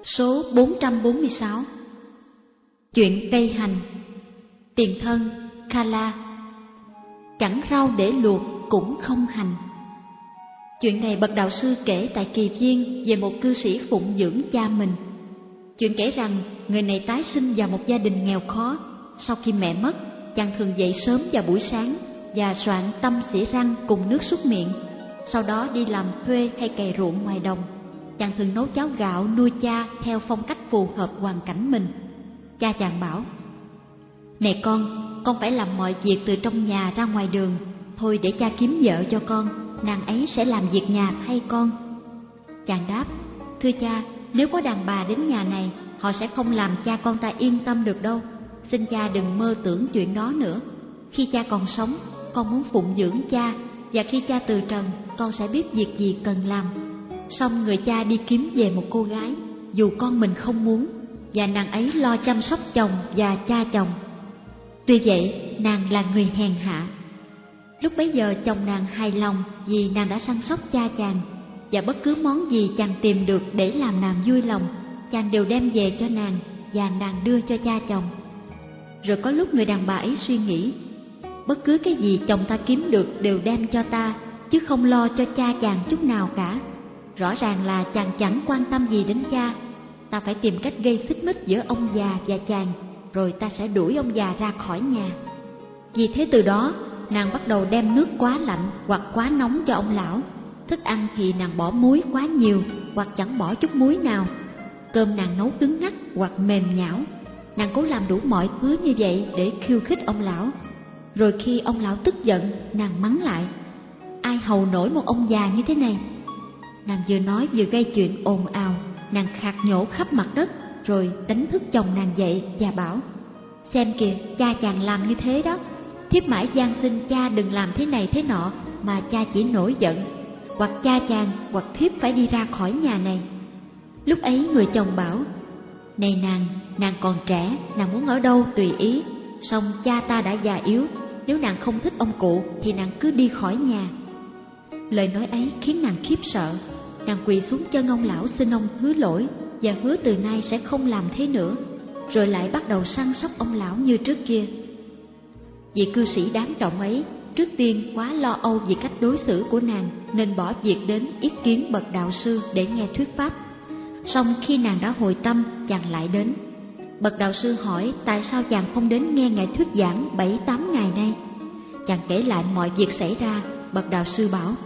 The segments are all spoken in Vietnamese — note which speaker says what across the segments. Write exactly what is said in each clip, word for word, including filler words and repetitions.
Speaker 1: Số bốn trăm bốn mươi sáu. Chuyện cây hành. Tiền thân Kala. Chẳng rau để luộc cũng không hành. Chuyện này bậc đạo sư kể tại Kỳ Viên về một cư sĩ phụng dưỡng cha mình. Chuyện kể rằng người này tái sinh vào một gia đình nghèo khó. Sau khi mẹ mất, chàng thường dậy sớm vào buổi sáng và soạn tâm xỉa răng cùng nước súc miệng. Sau đó đi làm thuê hay cày ruộng ngoài đồng. Chàng thường nấu cháo gạo nuôi cha theo phong cách phù hợp hoàn cảnh mình. Cha chàng bảo: "Này con, con phải làm mọi việc từ trong nhà ra ngoài đường. Thôi để cha kiếm vợ cho con, nàng ấy sẽ làm việc nhà thay con." Chàng đáp: "Thưa cha, nếu có đàn bà đến nhà này, họ sẽ không làm cha con ta yên tâm được đâu. Xin cha đừng mơ tưởng chuyện đó nữa. Khi cha còn sống, con muốn phụng dưỡng cha, và khi cha từ trần, con sẽ biết việc gì cần làm." Xong người cha đi kiếm về một cô gái, dù con mình không muốn, và nàng ấy lo chăm sóc chồng và cha chồng. Tuy vậy, nàng là người hèn hạ. Lúc bấy giờ chồng nàng hài lòng vì nàng đã săn sóc cha chàng, và bất cứ món gì chàng tìm được để làm nàng vui lòng, chàng đều đem về cho nàng, và nàng đưa cho cha chồng. Rồi có lúc người đàn bà ấy suy nghĩ: bất cứ cái gì chồng ta kiếm được đều đem cho ta, chứ không lo cho cha chàng chút nào cả. Rõ ràng là chàng chẳng quan tâm gì đến cha. Ta phải tìm cách gây xích mích giữa ông già và chàng, rồi ta sẽ đuổi ông già ra khỏi nhà. Vì thế từ đó, nàng bắt đầu đem nước quá lạnh hoặc quá nóng cho ông lão. Thức ăn thì nàng bỏ muối quá nhiều hoặc chẳng bỏ chút muối nào. Cơm nàng nấu cứng ngắc hoặc mềm nhão. Nàng cố làm đủ mọi thứ như vậy để khiêu khích ông lão. Rồi khi ông lão tức giận, nàng mắng lại: "Ai hầu nổi một ông già như thế này?" Nàng vừa nói vừa gây chuyện ồn ào. Nàng khạc nhổ khắp mặt đất, rồi đánh thức chồng nàng dậy và bảo: "Xem kìa, cha chàng làm như thế đó. Thiếp mãi van xin cha đừng làm thế này thế nọ, mà cha chỉ nổi giận. Hoặc cha chàng hoặc thiếp phải đi ra khỏi nhà này." Lúc ấy người chồng bảo: "Này nàng, nàng còn trẻ, nàng muốn ở đâu tùy ý. Song cha ta đã già yếu, nếu nàng không thích ông cụ thì nàng cứ đi khỏi nhà." Lời nói ấy khiến nàng khiếp sợ. Nàng quỳ xuống chân ông lão xin ông thứ lỗi, và hứa từ nay sẽ không làm thế nữa. Rồi lại bắt đầu săn sóc ông lão như trước kia. Vị cư sĩ đáng trọng ấy trước tiên quá lo âu vì cách đối xử của nàng, nên bỏ việc đến ý kiến bậc đạo sư để nghe thuyết pháp. Song khi nàng đã hồi tâm, chàng lại đến. Bậc đạo sư hỏi tại sao chàng không đến nghe ngài thuyết giảng bảy tám ngày nay. Chàng kể lại mọi việc xảy ra. Bậc đạo sư bảo: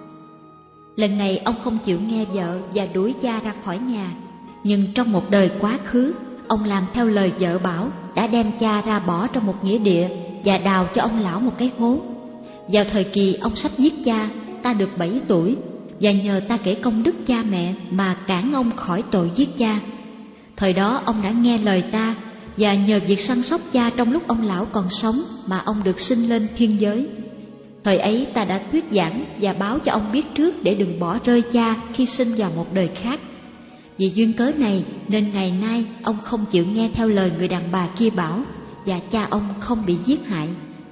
Speaker 1: "Lần này ông không chịu nghe vợ và đuổi cha ra khỏi nhà. Nhưng trong một đời quá khứ, ông làm theo lời vợ bảo, đã đem cha ra bỏ trong một nghĩa địa và đào cho ông lão một cái hố. Vào thời kỳ ông sắp giết cha, ta được bảy tuổi, và nhờ ta kể công đức cha mẹ mà cản ông khỏi tội giết cha. Thời đó ông đã nghe lời ta, và nhờ việc săn sóc cha trong lúc ông lão còn sống mà ông được sinh lên thiên giới. Thời ấy ta đã thuyết giảng và báo cho ông biết trước để đừng bỏ rơi cha khi sinh vào một đời khác. Vì duyên cớ này nên ngày nay ông không chịu nghe theo lời người đàn bà kia bảo, và cha ông không bị giết hại."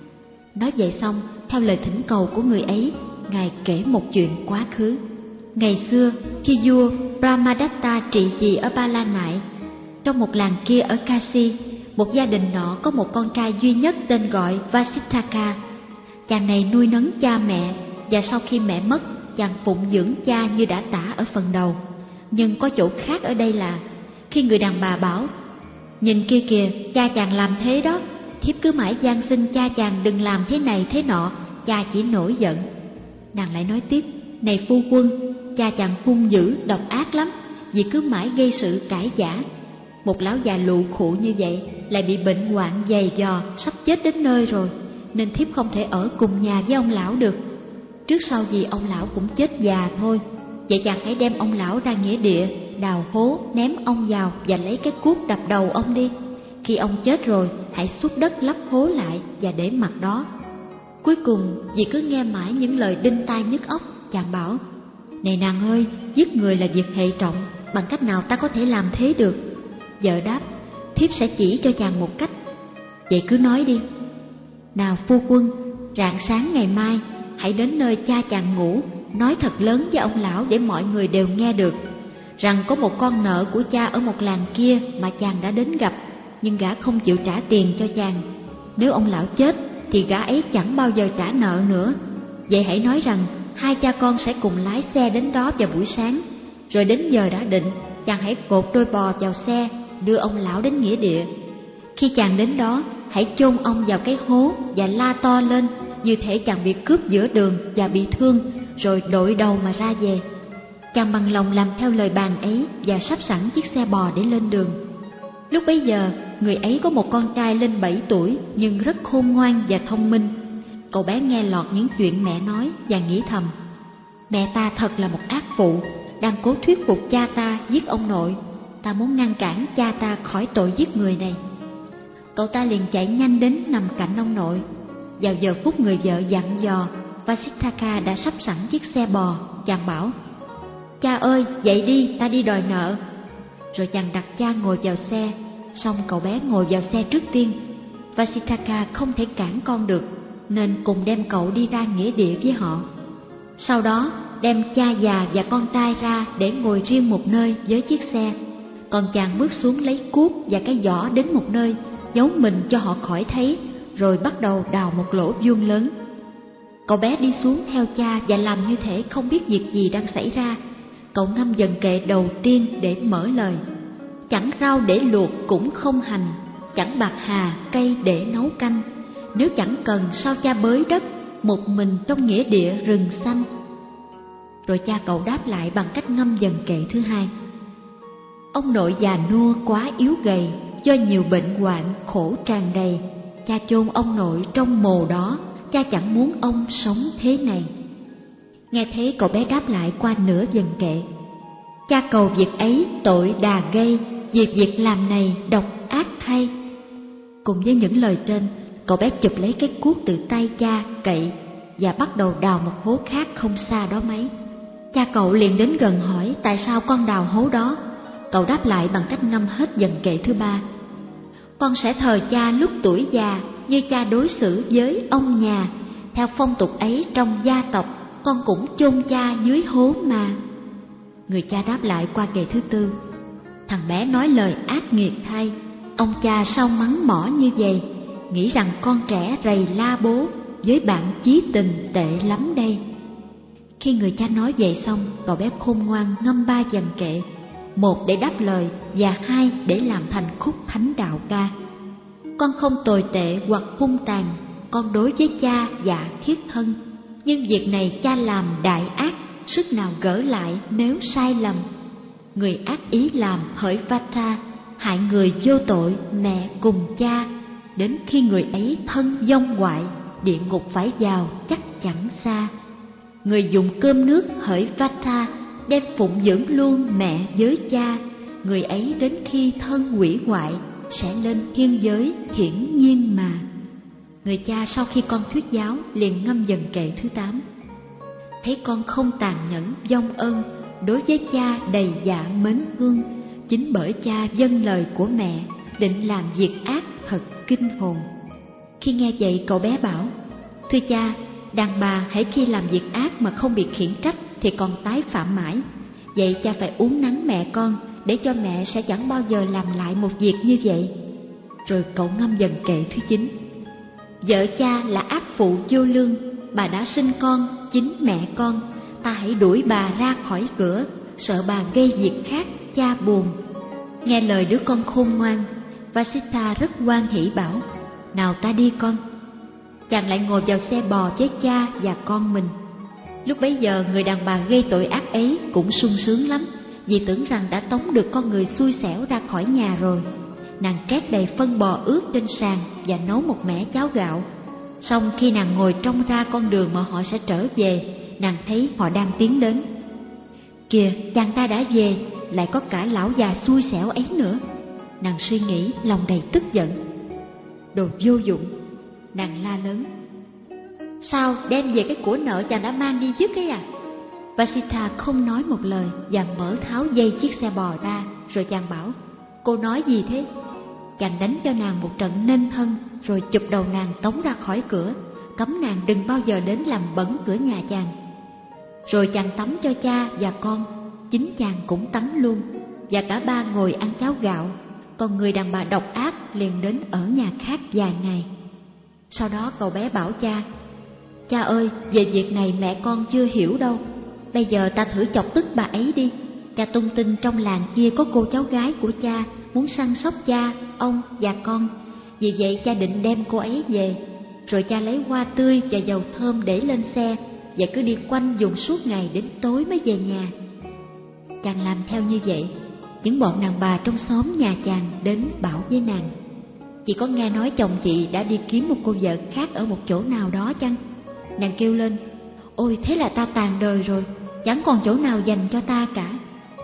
Speaker 1: Nói vậy xong, theo lời thỉnh cầu của người ấy, ngài kể một chuyện quá khứ. Ngày xưa, khi vua Brahmadatta trị vì ở Ba La Nại, trong một làng kia ở Kashi, một gia đình nọ có một con trai duy nhất tên gọi Vasitthaka. Chàng này nuôi nấng cha mẹ, và sau khi mẹ mất, chàng phụng dưỡng cha như đã tả ở phần đầu. Nhưng có chỗ khác ở đây là, khi người đàn bà bảo: "Nhìn kia kìa, cha chàng làm thế đó, thiếp cứ mãi van xin cha chàng đừng làm thế này thế nọ, cha chỉ nổi giận." Nàng lại nói tiếp: "Này phu quân, cha chàng hung dữ, độc ác lắm, vì cứ mãi gây sự cãi vã. Một lão già lụ khụ như vậy lại bị bệnh hoạn dày dò, sắp chết đến nơi rồi, nên thiếp không thể ở cùng nhà với ông lão được. Trước sau gì ông lão cũng chết già thôi. Vậy chàng hãy đem ông lão ra nghĩa địa, đào hố, ném ông vào và lấy cái cuốc đập đầu ông đi. Khi ông chết rồi, hãy xúc đất lấp hố lại và để mặt đó." Cuối cùng, vì cứ nghe mãi những lời đinh tai nhức óc, chàng bảo: "Này nàng ơi, giết người là việc hệ trọng, bằng cách nào ta có thể làm thế được?" Vợ đáp: "Thiếp sẽ chỉ cho chàng một cách." "Vậy cứ nói đi." "Nào phu quân, rạng sáng ngày mai hãy đến nơi cha chàng ngủ, nói thật lớn với ông lão để mọi người đều nghe được. rằng có một con nợ của cha ở một làng kia mà chàng đã đến gặp, nhưng gã không chịu trả tiền cho chàng. Nếu ông lão chết thì gã ấy chẳng bao giờ trả nợ nữa. Vậy hãy nói rằng hai cha con sẽ cùng lái xe đến đó vào buổi sáng, rồi đến giờ đã định, chàng hãy cột đôi bò vào xe, đưa ông lão đến nghĩa địa. Khi chàng đến đó, hãy chôn ông vào cái hố và la to lên như thể chàng bị cướp giữa đường và bị thương, rồi đội đầu mà ra về. Chàng bằng lòng làm theo lời bàn ấy và sắp sẵn chiếc xe bò để lên đường. Lúc bấy giờ, người ấy có một con trai lên bảy tuổi nhưng rất khôn ngoan và thông minh. Cậu bé nghe lọt những chuyện mẹ nói và nghĩ thầm: mẹ ta thật là một ác phụ, đang cố thuyết phục cha ta giết ông nội. Ta muốn ngăn cản cha ta khỏi tội giết người này. Cậu ta liền chạy nhanh đến nằm cạnh ông nội. Vào giờ phút người vợ dặn dò, Vasithaka đã sắp sẵn chiếc xe bò. Chàng bảo: cha ơi, dậy đi, ta đi đòi nợ. Rồi chàng đặt cha ngồi vào xe, xong cậu bé ngồi vào xe trước tiên. Vasithaka không thể cản con được, nên cùng đem cậu đi ra nghĩa địa với họ. Sau đó đem cha già và con trai ra để ngồi riêng một nơi với chiếc xe. Còn chàng bước xuống lấy cuốc và cái giỏ đến một nơi, giấu mình cho họ khỏi thấy, rồi bắt đầu đào một lỗ vuông lớn. Cậu bé đi xuống theo cha và làm như thể không biết việc gì đang xảy ra. Cậu ngâm dần kệ đầu tiên để mở lời: chẳng rau để luộc cũng không hành, chẳng bạc hà cây để nấu canh. Nếu chẳng cần sao cha bới đất, một mình trong nghĩa địa rừng xanh. Rồi cha cậu đáp lại bằng cách ngâm dần kệ thứ hai: ông nội già nua quá yếu gầy, do nhiều bệnh hoạn khổ tràn đầy. Cha chôn ông nội trong mồ đó, cha chẳng muốn ông sống thế này. Nghe thế cậu bé đáp lại qua nửa dần kệ: cha cầu việc ấy tội đà gây, việc việc làm này độc ác thay. Cùng với những lời trên, cậu bé chụp lấy cái cuốc từ tay cha cậy và bắt đầu đào một hố khác không xa đó mấy. Cha cậu liền đến gần hỏi tại sao con đào hố đó. Cậu đáp lại bằng cách ngâm hết dần kệ thứ ba: con sẽ thờ cha lúc tuổi già như cha đối xử với ông nhà. Theo phong tục ấy trong gia tộc, con cũng chôn cha dưới hố mà. Người cha đáp lại qua kệ thứ tư: thằng bé nói lời ác nghiệt thay. Ông cha sao mắng mỏ như vậy, nghĩ rằng con trẻ rầy la bố, với bạn chí tình tệ lắm đây. Khi người cha nói vậy xong, cậu bé khôn ngoan ngâm ba dần kệ, một để đáp lời và hai để làm thành khúc thánh đạo ca. Con không tồi tệ hoặc hung tàn, con đối với cha dạ thiết thân. Nhưng việc này cha làm đại ác, sức nào gỡ lại nếu sai lầm. Người ác ý làm hỡi Vata, hại người vô tội mẹ cùng cha. Đến khi người ấy thân vong hoại, địa ngục phải vào chắc chẳng xa. Người dùng cơm nước hỡi Vata, đem phụng dưỡng luôn mẹ với cha. Người ấy đến khi thân hủy hoại, sẽ lên thiên giới hiển nhiên mà. Người cha sau khi con thuyết giáo liền ngâm dần kệ thứ tám: thấy con không tàn nhẫn vong ân, đối với cha đầy dạ mến thương. Chính bởi cha vâng lời của mẹ, định làm việc ác thật kinh hồn. Khi nghe vậy cậu bé bảo: thưa cha, đàn bà hễ khi làm việc ác mà không bị khiển trách thì còn tái phạm mãi. Vậy cha phải uốn nắn mẹ con, để cho mẹ sẽ chẳng bao giờ làm lại một việc như vậy. Rồi cậu ngâm dần kệ thứ chín: vợ cha là ác phụ vô lương, bà đã sinh con, chính mẹ con. Ta hãy đuổi bà ra khỏi cửa, sợ bà gây việc khác, cha buồn. Nghe lời đứa con khôn ngoan, Vasitha rất hoan hỉ bảo: nào ta đi con. Chàng lại ngồi vào xe bò với cha và con mình. Lúc bấy giờ người đàn bà gây tội ác ấy cũng sung sướng lắm, vì tưởng rằng đã tống được con người xui xẻo ra khỏi nhà rồi. Nàng trét đầy phân bò ướt trên sàn và nấu một mẻ cháo gạo. Xong khi nàng ngồi trông ra con đường mà họ sẽ trở về, nàng thấy họ đang tiến đến. Kìa, chàng ta đã về, lại có cả lão già xui xẻo ấy nữa. Nàng suy nghĩ lòng đầy tức giận. Đồ vô dụng, nàng la lớn: sao đem về cái của nợ chàng đã mang đi dứt ấy à? Vasitha không nói một lời và mở tháo dây chiếc xe bò ra. Rồi chàng bảo: cô nói gì thế? Chàng đánh cho nàng một trận nên thân, rồi chụp đầu nàng tống ra khỏi cửa, cấm nàng đừng bao giờ đến làm bẩn cửa nhà chàng. Rồi chàng tắm cho cha và con, chính chàng cũng tắm luôn, và cả ba ngồi ăn cháo gạo, còn người đàn bà độc ác liền đến ở nhà khác vài ngày. Sau đó cậu bé bảo cha: cha ơi, về việc này mẹ con chưa hiểu đâu, bây giờ ta thử chọc tức bà ấy đi. Cha tung tin trong làng kia có cô cháu gái của cha muốn săn sóc cha, ông và con, vì vậy cha định đem cô ấy về. Rồi cha lấy hoa tươi và dầu thơm để lên xe, và cứ đi quanh dùng suốt ngày đến tối mới về nhà. Chàng làm theo như vậy. Những bọn đàn bà trong xóm nhà chàng đến bảo với nàng: chị có nghe nói chồng chị đã đi kiếm một cô vợ khác ở một chỗ nào đó chăng? Nàng kêu lên: ôi, thế là ta tàn đời rồi, chẳng còn chỗ nào dành cho ta cả.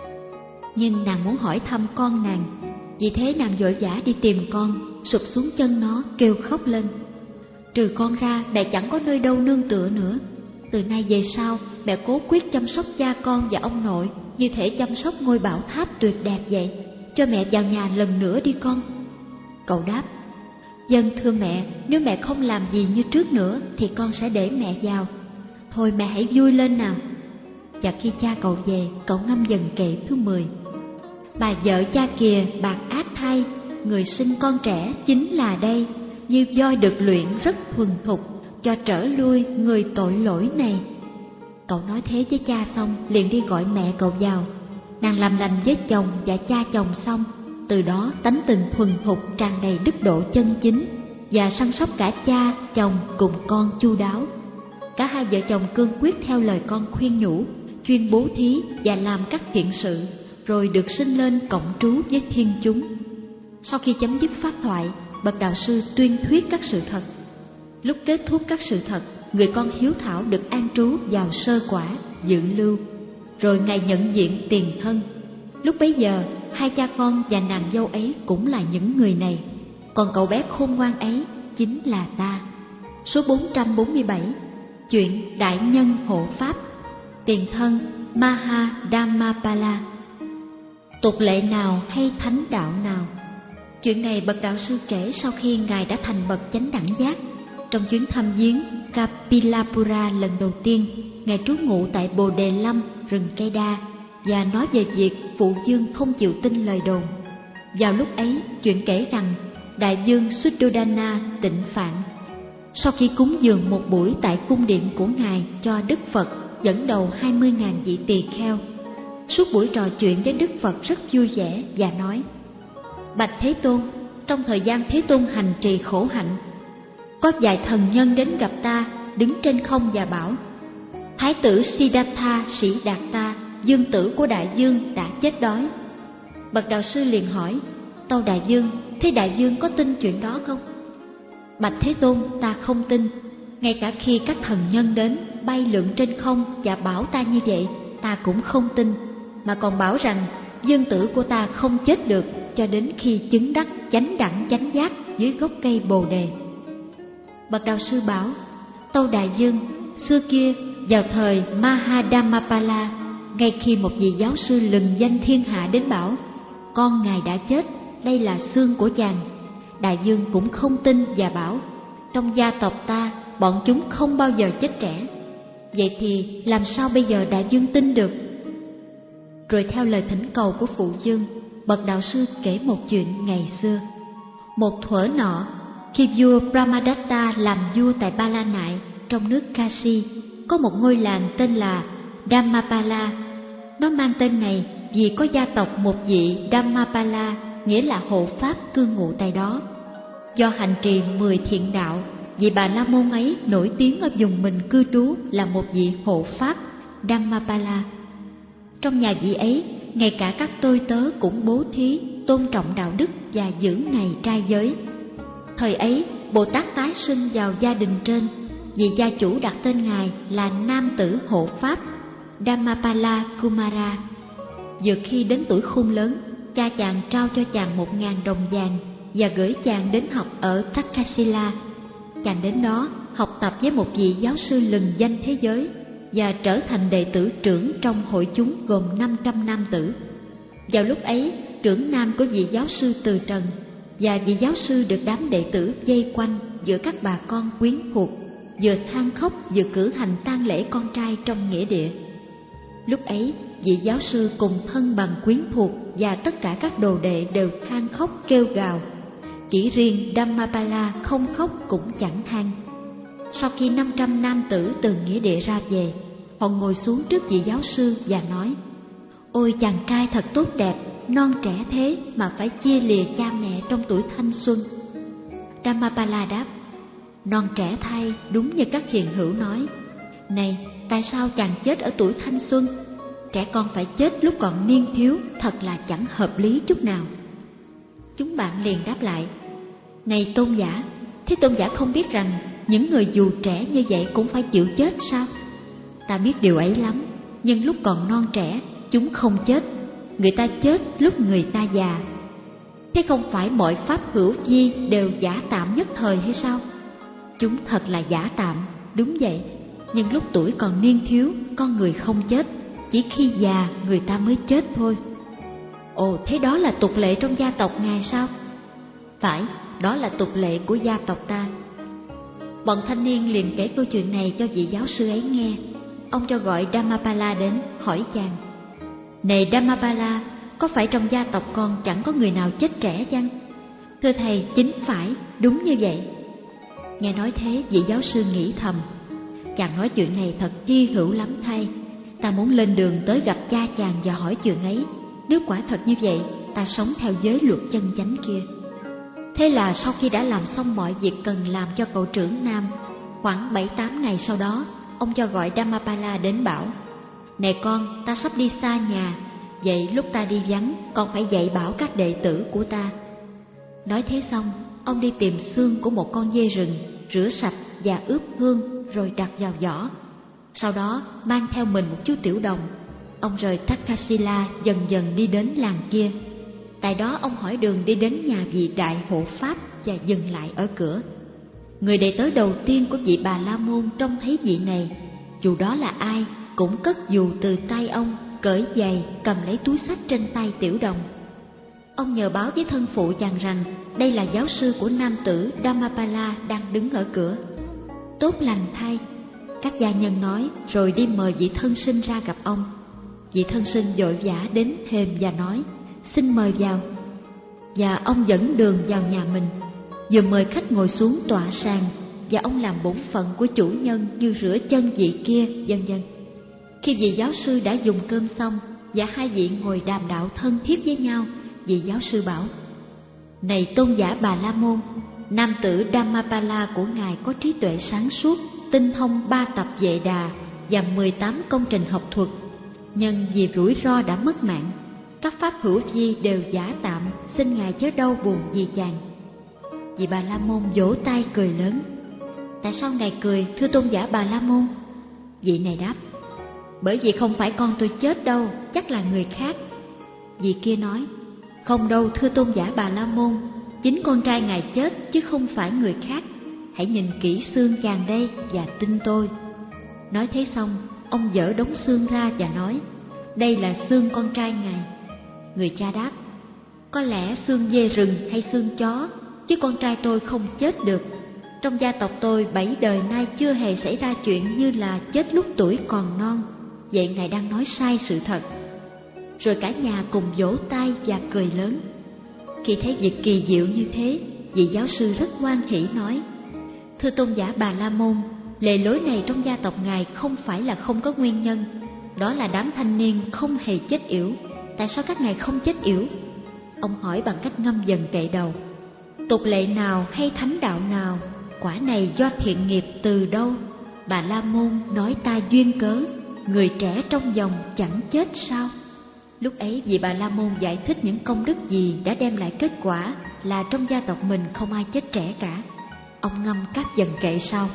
Speaker 1: Nhưng nàng muốn hỏi thăm con nàng, vì thế nàng vội vã đi tìm con, sụp xuống chân nó kêu khóc lên: trừ con ra mẹ chẳng có nơi đâu nương tựa nữa. Từ nay về sau mẹ cố quyết chăm sóc cha con và ông nội như thể chăm sóc ngôi bảo tháp tuyệt đẹp vậy. Cho mẹ vào nhà lần nữa đi con. Cậu đáp: vâng thưa mẹ, nếu mẹ không làm gì như trước nữa thì con sẽ để mẹ vào. Thôi mẹ hãy vui lên nào. Và khi cha cậu về, cậu ngâm dần kệ thứ mười. Bà vợ cha kìa bạc ác thay, người sinh con trẻ chính là đây. Như voi được luyện rất thuần thục, cho trở lui người tội lỗi này. Cậu nói thế với cha xong liền đi gọi mẹ cậu vào. Nàng làm lành với chồng và cha chồng xong, từ đó tánh tình thuần thục tràn đầy đức độ chân chính, và săn sóc cả cha, chồng cùng con chu đáo. Cả hai vợ chồng cương quyết theo lời con khuyên nhủ, chuyên bố thí và làm các thiện sự, rồi được sinh lên cộng trú với thiên chúng. Sau khi chấm dứt pháp thoại, bậc đạo sư tuyên thuyết các sự thật. Lúc kết thúc các sự thật, người con hiếu thảo được an trú vào sơ quả, dự lưu, rồi ngài nhận diện tiền thân. Lúc bấy giờ, hai cha con và nàng dâu ấy cũng là những người này, còn cậu bé khôn ngoan ấy chính là ta. Số bốn trăm bốn mươi bảy. Chuyện Đại Nhân Hộ Pháp. Tiền thân Maha Dhammapala. Tục lệ nào hay thánh đạo nào? Chuyện này bậc đạo sư kể sau khi ngài đã thành bậc chánh đẳng giác. Trong chuyến thăm viếng Kapilapura lần đầu tiên, ngài trú ngụ tại Bồ Đề Lâm, rừng cây đa, và nói về việc phụ vương không chịu tin lời đồn. Vào lúc ấy, chuyện kể rằng đại vương Suddhodana tịnh phạn, sau khi cúng dường một buổi tại cung điện của ngài cho Đức Phật dẫn đầu hai mươi nghìn vị tỳ kheo, suốt buổi trò chuyện với Đức Phật rất vui vẻ và nói: bạch Thế Tôn, trong thời gian Thế Tôn hành trì khổ hạnh, có vài thần nhân đến gặp ta, đứng trên không và bảo: Thái tử Siddhartha Sĩ Đạt Ta, dương tử của đại vương đã chết đói. Bậc đạo sư liền hỏi: tâu đại vương, thế đại vương có tin chuyện đó không? Bạch Thế Tôn, ta không tin. Ngay cả khi các thần nhân đến bay lượn trên không và bảo ta như vậy, ta cũng không tin, mà còn bảo rằng dương tử của ta không chết được cho đến khi chứng đắc chánh đẳng chánh giác dưới gốc cây bồ đề. Bậc đạo sư bảo: tâu đại vương, xưa kia vào thời Maha Dhammapala, ngay khi một vị giáo sư lừng danh thiên hạ đến bảo: con ngài đã chết, đây là xương của chàng, đại vương cũng không tin và bảo: trong gia tộc ta, bọn chúng không bao giờ chết trẻ. Vậy thì làm sao bây giờ đại vương tin được? Rồi theo lời thỉnh cầu của phụ vương, bậc đạo sư kể một chuyện ngày xưa. Một thuở nọ, khi vua Brahmadatta làm vua tại Ba La Nại trong nước Kashi, có một ngôi làng tên là Dhammapala. Nó mang tên này vì có gia tộc một vị Dhammapala, nghĩa là hộ pháp cư ngụ tại đó. Do hành trì mười thiện đạo, vị Bà La Môn ấy nổi tiếng ở vùng mình cư trú là một vị hộ pháp Dhammapala. Trong nhà vị ấy, ngay cả các tôi tớ cũng bố thí, tôn trọng đạo đức và giữ ngày trai giới. Thời ấy, Bồ Tát tái sinh vào gia đình trên, vị gia chủ đặt tên ngài là nam tử hộ pháp Dhammapala Kumara. Vừa khi đến tuổi khôn lớn, cha chàng trao cho chàng một ngàn đồng vàng và gửi chàng đến học ở Takasila. Chàng đến đó học tập với một vị giáo sư lừng danh thế giới và trở thành đệ tử trưởng trong hội chúng gồm năm trăm nam tử. Vào lúc ấy, trưởng nam của vị giáo sư từ trần, và vị giáo sư được đám đệ tử vây quanh giữa các bà con quyến thuộc, vừa than khóc vừa cử hành tang lễ con trai trong nghĩa địa. Lúc ấy, vị giáo sư cùng thân bằng quyến thuộc và tất cả các đồ đệ đều than khóc kêu gào. Chỉ riêng Dhammapala không khóc cũng chẳng than. Sau khi năm trăm nam tử từ nghĩa địa ra về, họ ngồi xuống trước vị giáo sư và nói: Ôi chàng trai thật tốt đẹp, non trẻ thế mà phải chia lìa cha mẹ trong tuổi thanh xuân. Dhammapala đáp: Non trẻ thay, đúng như các hiền hữu nói. Này, tại sao chàng chết ở tuổi thanh xuân? Trẻ con phải chết lúc còn niên thiếu, thật là chẳng hợp lý chút nào. Chúng bạn liền đáp lại: Này tôn giả, thế tôn giả không biết rằng những người dù trẻ như vậy cũng phải chịu chết sao? Ta biết điều ấy lắm, nhưng lúc còn non trẻ chúng không chết, người ta chết lúc người ta già. Thế không phải mọi pháp hữu vi đều giả tạm nhất thời hay sao? Chúng thật là giả tạm, đúng vậy, nhưng lúc tuổi còn niên thiếu con người không chết, chỉ khi già người ta mới chết thôi. Ồ, thế đó là tục lệ trong gia tộc ngài sao? Phải, đó là tục lệ của gia tộc ta. Bọn thanh niên liền kể câu chuyện này cho vị giáo sư ấy nghe. Ông cho gọi Dhammapala đến, hỏi chàng: Này Dhammapala, có phải trong gia tộc con chẳng có người nào chết trẻ chăng? Thưa thầy, chính phải, đúng như vậy. Nghe nói thế, vị giáo sư nghĩ thầm: Chàng nói chuyện này thật hy hữu lắm thay. Ta muốn lên đường tới gặp cha chàng và hỏi chuyện ấy. Nếu quả thật như vậy, ta sống theo giới luật chân chánh kia. Thế là sau khi đã làm xong mọi việc cần làm cho cậu trưởng nam, khoảng bảy tám ngày sau đó, ông cho gọi Dhammapala đến bảo: Này con, ta sắp đi xa nhà, vậy lúc ta đi vắng, con phải dạy bảo các đệ tử của ta. Nói thế xong, ông đi tìm xương của một con dê rừng, rửa sạch và ướp hương rồi đặt vào giỏ. Sau đó mang theo mình một chú tiểu đồng, ông rời Takasila dần dần đi đến làng kia. Tại đó ông hỏi đường đi đến nhà vị đại hộ pháp và dừng lại ở cửa. Người đệ tử đầu tiên của vị Bà La Môn trông thấy vị này, dù đó là ai, cũng cất dù từ tay ông, cởi giày, cầm lấy túi xách trên tay tiểu đồng. Ông nhờ báo với thân phụ chàng rằng đây là giáo sư của nam tử Dhammapala đang đứng ở cửa. Tốt lành thay, các gia nhân nói, rồi đi mời vị thân sinh ra gặp ông. Vị thân sinh vội vã đến thềm và nói: Xin mời vào. Và ông dẫn đường vào nhà mình, vừa mời khách ngồi xuống tọa sàn, và ông làm bổn phận của chủ nhân như rửa chân vị kia, vân vân. Khi vị giáo sư đã dùng cơm xong và hai vị ngồi đàm đạo thân thiết với nhau, vị giáo sư bảo: Này tôn giả Bà La Môn, nam tử Dhammapala của ngài có trí tuệ sáng suốt, tinh thông ba tập Vệ Đà và mười tám công trình học thuật, nhưng vì rủi ro đã mất mạng. Các pháp hữu vi đều giả tạm, xin ngài chớ đau buồn vì chàng. Vị Bà La Môn vỗ tay cười lớn: Tại sao ngài cười, thưa tôn giả Bà La Môn? Vị này đáp: Bởi vì không phải con tôi chết đâu, chắc là người khác. Vị kia nói: Không đâu thưa tôn giả Bà La Môn, chính con trai ngài chết chứ không phải người khác. Hãy nhìn kỹ xương chàng đây và tin tôi. Nói thế xong, ông dỡ đống xương ra và nói: Đây là xương con trai ngài. Người cha đáp: Có lẽ xương dê rừng hay xương chó, chứ con trai tôi không chết được. Trong gia tộc tôi bảy đời nay chưa hề xảy ra chuyện như là chết lúc tuổi còn non. Vậy ngài đang nói sai sự thật. Rồi cả nhà cùng vỗ tay và cười lớn. Khi thấy việc kỳ diệu như thế, vị giáo sư rất hoan hỉ nói: Thưa tôn giả Bà La Môn, lề lối này trong gia tộc ngài không phải là không có nguyên nhân. Đó là đám thanh niên không hề chết yểu. Tại sao các ngài không chết yểu? Ông hỏi bằng cách ngâm dần kệ đầu: Tục lệ nào hay thánh đạo nào? Quả này do thiện nghiệp từ đâu? Bà La Môn nói ta duyên cớ, người trẻ trong dòng chẳng chết sao? Lúc ấy vị Bà La Môn giải thích những công đức gì đã đem lại kết quả là trong gia tộc mình không ai chết trẻ cả. Ông ngâm các dần kệ sau: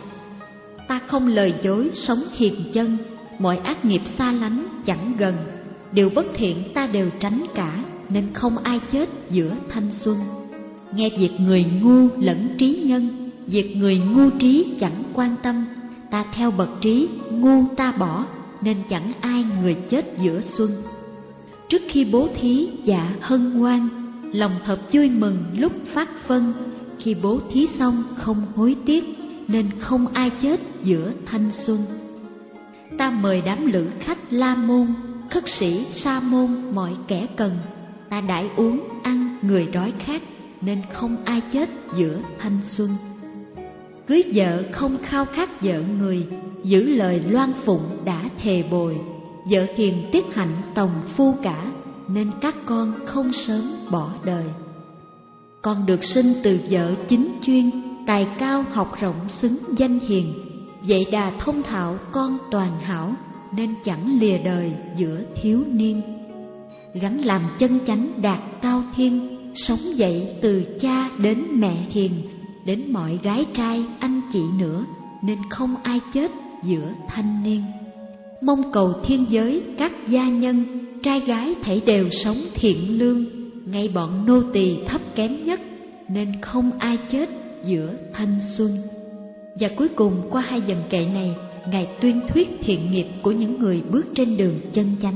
Speaker 1: Ta không lời dối, sống hiền chân, mọi ác nghiệp xa lánh chẳng gần, điều bất thiện ta đều tránh cả, nên không ai chết giữa thanh xuân. Nghe việc người ngu lẫn trí nhân, việc người ngu trí chẳng quan tâm, ta theo bậc trí, ngu ta bỏ, nên chẳng ai người chết giữa xuân. Trước khi bố thí dạ hân hoan, lòng thật vui mừng lúc phát phân, khi bố thí xong không hối tiếc, nên không ai chết giữa thanh xuân. Ta mời đám lữ khách La Môn, khất sĩ Sa Môn mọi kẻ cần. Ta đãi uống ăn người đói khát, nên không ai chết giữa thanh xuân. Cưới vợ không khao khát vợ người, giữ lời loan phụng đã thề bồi. Vợ hiền tiết hạnh tòng phu cả, nên các con không sớm bỏ đời. Con được sinh từ vợ chính chuyên, tài cao học rộng xứng danh hiền. Vậy đà thông thạo con toàn hảo, nên chẳng lìa đời giữa thiếu niên. Gắn làm chân chánh đạt cao thiên, sống dậy từ cha đến mẹ hiền. Đến mọi gái trai anh chị nữa, nên không ai chết giữa thanh niên. Mong cầu thiên giới các gia nhân, trai gái thảy đều sống thiện lương. Ngay bọn nô tỳ thấp kém nhất, nên không ai chết giữa thanh xuân. Và cuối cùng qua hai dần kệ này, Ngài tuyên thuyết thiện nghiệp của những người bước trên đường chân chánh.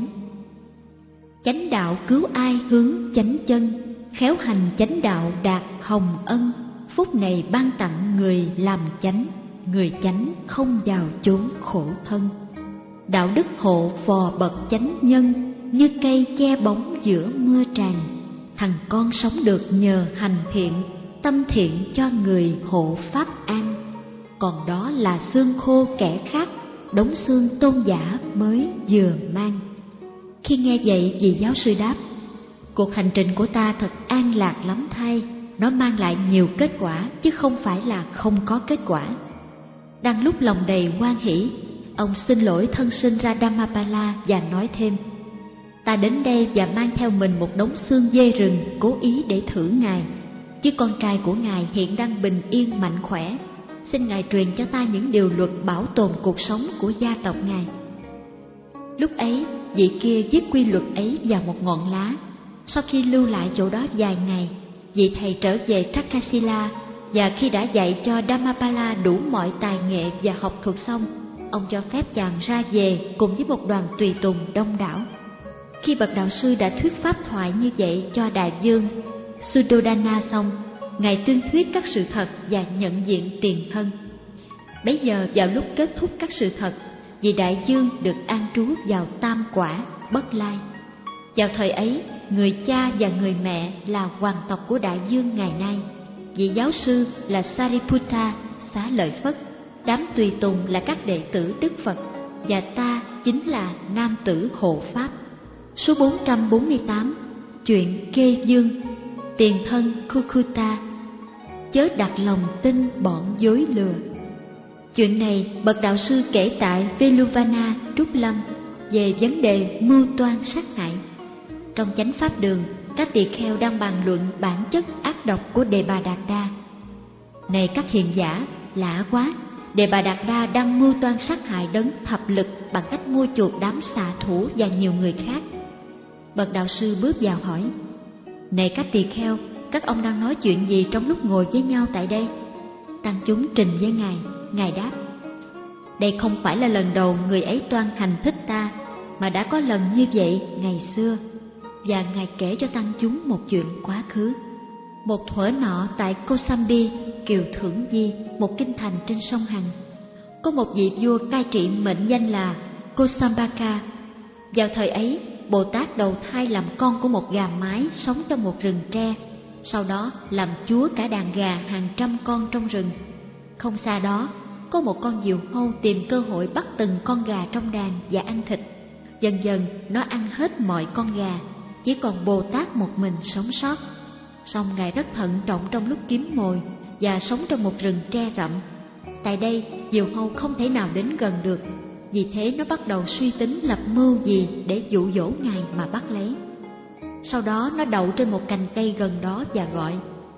Speaker 1: Chánh đạo cứu ai hướng chánh chân, khéo hành chánh đạo đạt hồng ân. Phúc này ban tặng người làm chánh, người chánh không vào chốn khổ thân. Đạo đức hộ phò bậc chánh nhân, như cây che bóng giữa mưa tràn. Thằng con sống được nhờ hành thiện, tâm thiện cho người hộ pháp an. Còn đó là xương khô kẻ khác, đống xương tôn giả mới vừa mang. Khi nghe vậy, vị giáo sư đáp: cuộc hành trình của ta thật an lạc lắm thay. Nó mang lại nhiều kết quả, chứ không phải là không có kết quả. Đang lúc lòng đầy hoan hỷ, ông xin lỗi thân sinh ra Dhammapala và nói thêm: ta đến đây và mang theo mình một đống xương dê rừng, cố ý để thử Ngài. Chứ con trai của Ngài hiện đang bình yên mạnh khỏe. Xin Ngài truyền cho ta những điều luật bảo tồn cuộc sống của gia tộc Ngài. Lúc ấy, vị kia viết quy luật ấy vào một ngọn lá. Sau khi lưu lại chỗ đó vài ngày, vị thầy trở về Takasila, và khi đã dạy cho Dhammapala đủ mọi tài nghệ và học thuật xong, ông cho phép chàng ra về cùng với một đoàn tùy tùng đông đảo. Khi bậc đạo sư đã thuyết pháp thoại như vậy cho đại vương Suddhodana xong, Ngài tuyên thuyết các sự thật và nhận diện tiền thân. Bấy giờ vào lúc kết thúc các sự thật, vị đại vương được an trú vào tam quả Bất Lai. Vào thời ấy, người cha và người mẹ là hoàng tộc của đại vương ngày nay. Vị giáo sư là Sariputta Xá Lợi Phất, đám tùy tùng là các đệ tử Đức Phật, và ta chính là nam tử hộ pháp. Số bốn trăm bốn mươi tám, chuyện Kê Dương, tiền thân Kukkuta, chớ đặt lòng tin bọn dối lừa. Chuyện này bậc đạo sư kể tại Veluvana Trúc Lâm về vấn đề mưu toan sát hại. Trong chánh pháp đường, các tỳ kheo đang bàn luận bản chất ác độc của Đề Bà Đạt Đa. Này các hiền giả, lạ quá! Đề Bà Đạt Đa đang mưu toan sát hại đấng thập lực bằng cách mua chuộc đám xạ thủ và nhiều người khác. Bậc đạo sư bước vào hỏi: này các tỳ kheo, các ông đang nói chuyện gì trong lúc ngồi với nhau tại đây? Tăng chúng trình với Ngài. Ngài đáp: đây không phải là lần đầu người ấy toan hành thích ta, mà đã có lần như vậy ngày xưa. Và Ngài kể cho tăng chúng một chuyện quá khứ. Một thuở nọ tại Kosambi, Kiều Thưởng Di, một kinh thành trên sông Hằng, có một vị vua cai trị mệnh danh là Kosambaka. Vào thời ấy, Bồ Tát đầu thai làm con của một gà mái sống trong một rừng tre, sau đó làm chúa cả đàn gà hàng trăm con trong rừng. Không xa đó, có một con diều hâu tìm cơ hội bắt từng con gà trong đàn và ăn thịt. Dần dần nó ăn hết mọi con gà, chỉ còn Bồ Tát một mình sống sót. Song Ngài rất thận trọng trong lúc kiếm mồi và sống trong một rừng tre rậm. Tại đây, diều hâu không thể nào đến gần được, vì thế nó bắt đầu suy tính lập mưu gì để dụ dỗ Ngài mà bắt lấy. Sau đó nó đậu trên một cành cây gần đó và gọi: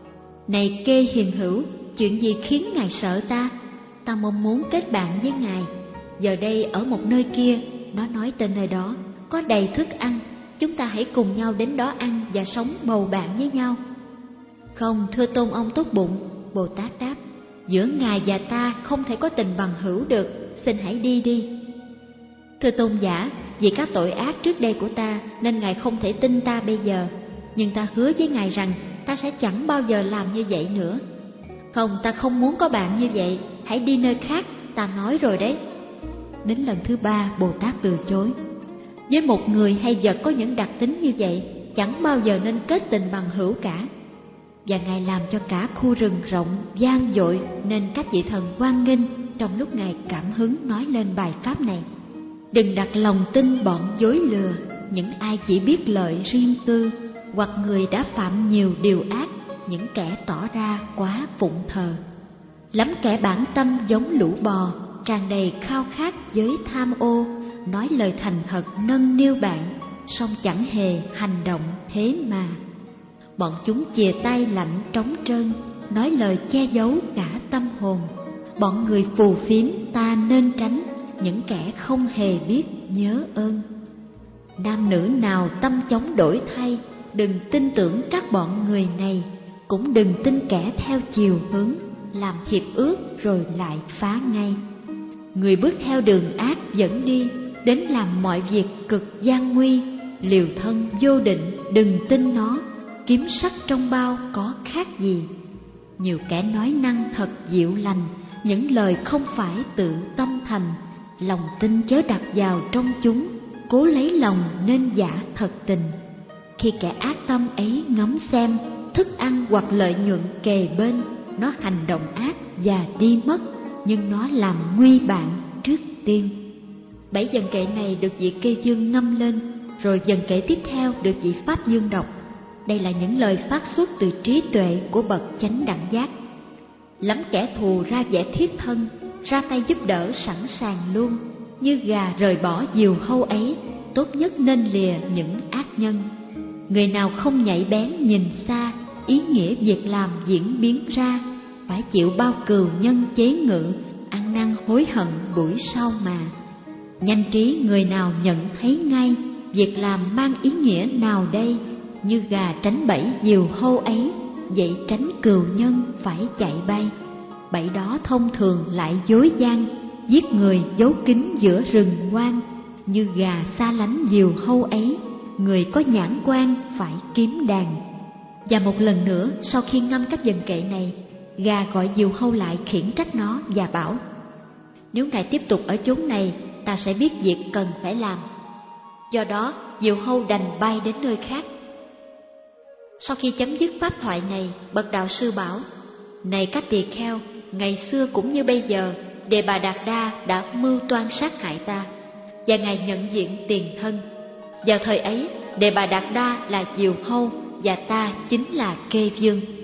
Speaker 1: này Kê hiền hữu, chuyện gì khiến Ngài sợ ta? Ta mong muốn kết bạn với Ngài. Giờ đây ở một nơi kia, nó nói tên nơi đó, có đầy thức ăn. Chúng ta hãy cùng nhau đến đó ăn và sống bầu bạn với nhau. Không, thưa tôn ông tốt bụng, Bồ Tát đáp, giữa Ngài và ta không thể có tình bằng hữu được, xin hãy đi đi. Thưa tôn giả, vì các tội ác trước đây của ta nên Ngài không thể tin ta bây giờ, nhưng ta hứa với Ngài rằng ta sẽ chẳng bao giờ làm như vậy nữa. Không, ta không muốn có bạn như vậy, hãy đi nơi khác, ta nói rồi đấy. đến lần thứ ba Bồ Tát từ chối. Với một người hay vật có những đặc tính như vậy, chẳng bao giờ nên kết tình bằng hữu cả. Và Ngài làm cho cả khu rừng rộng, vang dội, nên các vị thần hoan nghênh trong lúc Ngài cảm hứng nói lên bài pháp này. Đừng đặt lòng tin bọn dối lừa, những ai chỉ biết lợi riêng tư, hoặc người đã phạm nhiều điều ác, những kẻ tỏ ra quá phụng thờ. Lắm kẻ bản tâm giống lũ bò, tràn đầy khao khát với tham ô, nói lời thành thật nâng niu bạn, song chẳng hề hành động thế mà. Bọn chúng chìa tay lạnh trống trơn, nói lời che giấu cả tâm hồn. Bọn người phù phiếm ta nên tránh, những kẻ không hề biết nhớ ơn. Nam nữ nào tâm chống đổi thay, đừng tin tưởng các bọn người này, cũng đừng tin kẻ theo chiều hướng, làm hiệp ước rồi lại phá ngay. Người bước theo đường ác dẫn đi, đến làm mọi việc cực gian nguy, liều thân vô định đừng tin nó, kiếm sắc trong bao có khác gì. Nhiều kẻ nói năng thật dịu lành, những lời không phải tự tâm thành, lòng tin chớ đặt vào trong chúng, cố lấy lòng nên giả thật tình. Khi kẻ ác tâm ấy ngắm xem, thức ăn hoặc lợi nhuận kề bên, nó hành động ác và đi mất, nhưng nó làm nguy bạn trước tiên. Bảy dần kệ này được vị Kê Dương ngâm lên, rồi dần kệ tiếp theo được vị Pháp Dương đọc. Đây là những lời phát xuất từ trí tuệ của bậc chánh đẳng giác. Lắm kẻ thù ra vẻ thiết thân, ra tay giúp đỡ sẵn sàng luôn, như gà rời bỏ diều hâu ấy, tốt nhất nên lìa những ác nhân. Người nào không nhạy bén nhìn xa, ý nghĩa việc làm diễn biến ra, phải chịu bao cừu nhân chế ngự, ăn năn hối hận buổi sau mà. Nhanh trí người nào nhận thấy ngay, việc làm mang ý nghĩa nào đây, như gà tránh bẫy diều hâu ấy, vậy tránh cừu nhân phải chạy bay. Bẫy đó thông thường lại dối gian, giết người giấu kín giữa rừng hoang, như gà xa lánh diều hâu ấy, người có nhãn quan phải kiếm đàn. Và một lần nữa, sau khi ngâm các dần kệ này, gà gọi diều hâu lại khiển trách nó và bảo: nếu ngài tiếp tục ở chốn này, ta sẽ biết việc cần phải làm. Do đó, diều hâu đành bay đến nơi khác. Sau khi chấm dứt pháp thoại này, bậc đạo sư bảo: này các tỳ kheo, ngày xưa cũng như bây giờ, Đề Bà Đạt Đa đã mưu toan sát hại ta, và ngài nhận diện tiền thân. Vào thời ấy, Đề Bà Đạt Đa là diều hâu và ta chính là Kê Dương.